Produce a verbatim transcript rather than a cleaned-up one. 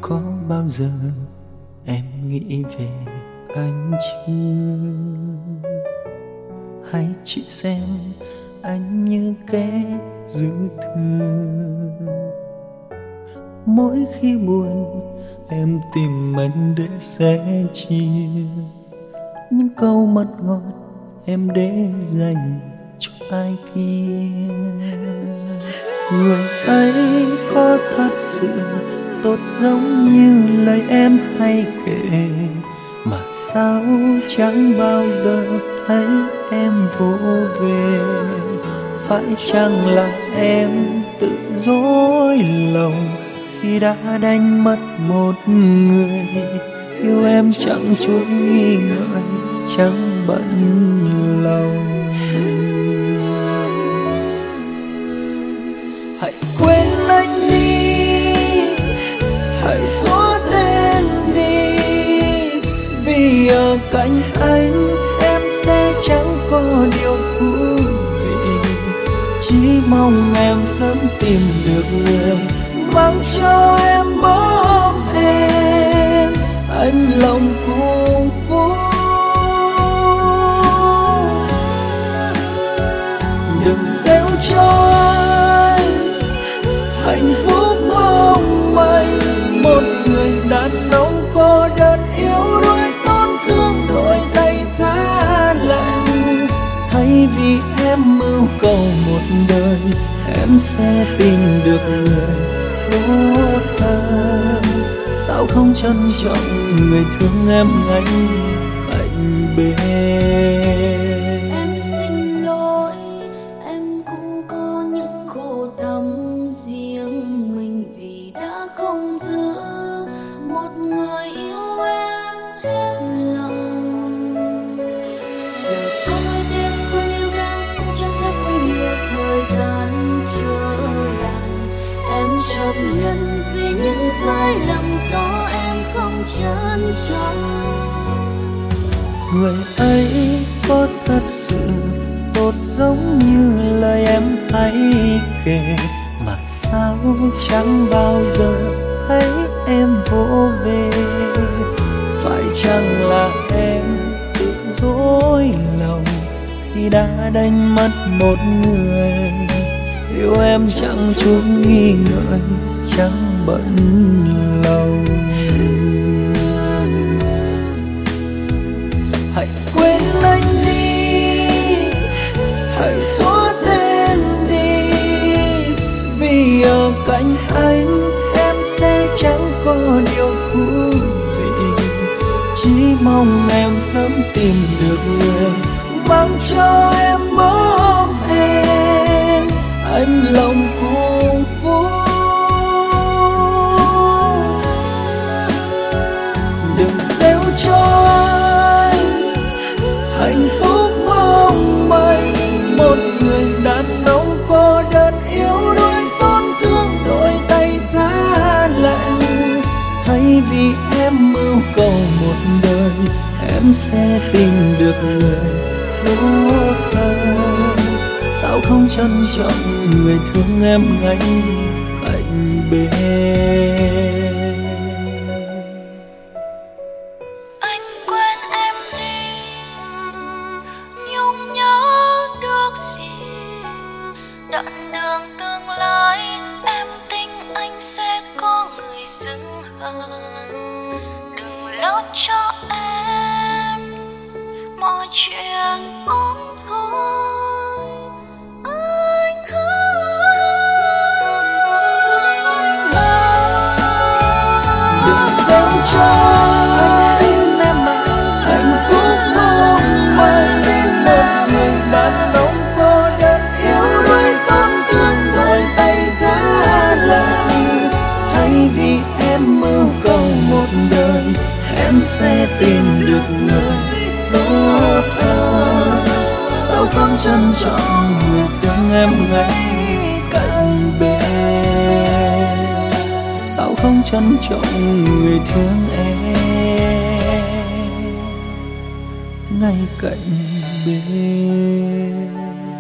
Có bao giờ em nghĩ về anh chưa? Hãy chỉ xem anh như kẻ dư thừa. Mỗi khi buồn em tìm anh để sẻ chia những câu mật ngọt em để dành cho ai kia. Người ấy có thật sự tốt giống như lời em hay kể, mà sao chẳng bao giờ thấy em vô về? Phải chăng là em tự dối lòng khi đã đánh mất một người yêu em chẳng chút nghi ngờ, chẳng bận lòng? Hãy quên anh đi, hãy xóa tên đi, vì ở cạnh anh em sẽ chẳng có điều thú vị. Chỉ mong em sớm tìm được người mang cho em bóng em, anh lòng cùng vui. Đừng gieo cho anh hạnh phúc mong manh, một người đàn ông cô đơn yếu đuối tổn thương đôi tay giá lạnh. Thay vì em mưu cầu một đời, em sẽ tìm được người tốt hơn. Sao không trân trọng người thương em ngay cạnh bên? Em xin lỗi, em cũng có những khổ tâm riêng mình, vì đã không giữ một người yêu em hết lòng. Giờ tôi biết tôi yêu em cũng chẳng thể quên được thời gian trở lại. Em chấp nhận vì những sai lầm do em không trân trọng. Người ấy có thật sự tốt giống như lời em hay kể, mà sao chẳng bao giờ thấy em vô về? Phải chăng là em tự dối lòng khi đã đánh mất một người yêu em chẳng chút nghi ngờ, chẳng bận lòng? Hãy quên anh đi, hãy xóa tên đi, vì ở cạnh anh em sẽ chẳng có điều thú vị. Chỉ mong em sớm tìm được người mang cho em bóng em, anh lòng cùng vui. Đừng gieo cho anh hạnh phúc mong manh, một người đàn ông cô đơn yếu đuối tổn thương đôi tay giá lạnh. Thay vì em mưu cầu một đời, em sẽ tìm được người tốt hơn. Sao không trân trọng người thương em ngay cạnh bên? Anh quên em đi, nhung nhớ được gì? Đoạn đường tương lai em tin anh sẽ có người dưng hơn. Đừng lo cho em mọi chuyện ổn thôi. Anh Đừng gieo cho anh, xin em mà hạnh phúc mong manh, xin một người đàn ông cô đơn yếu đuối tổn thương đôi tay giá lạnh. Thay vì em mưu cầu một đời, em sẽ tìm được người tốt hơn. Sao không trân trọng người thương em ngay cạnh bên? Sao không trân trọng người thương em ngay cạnh bên?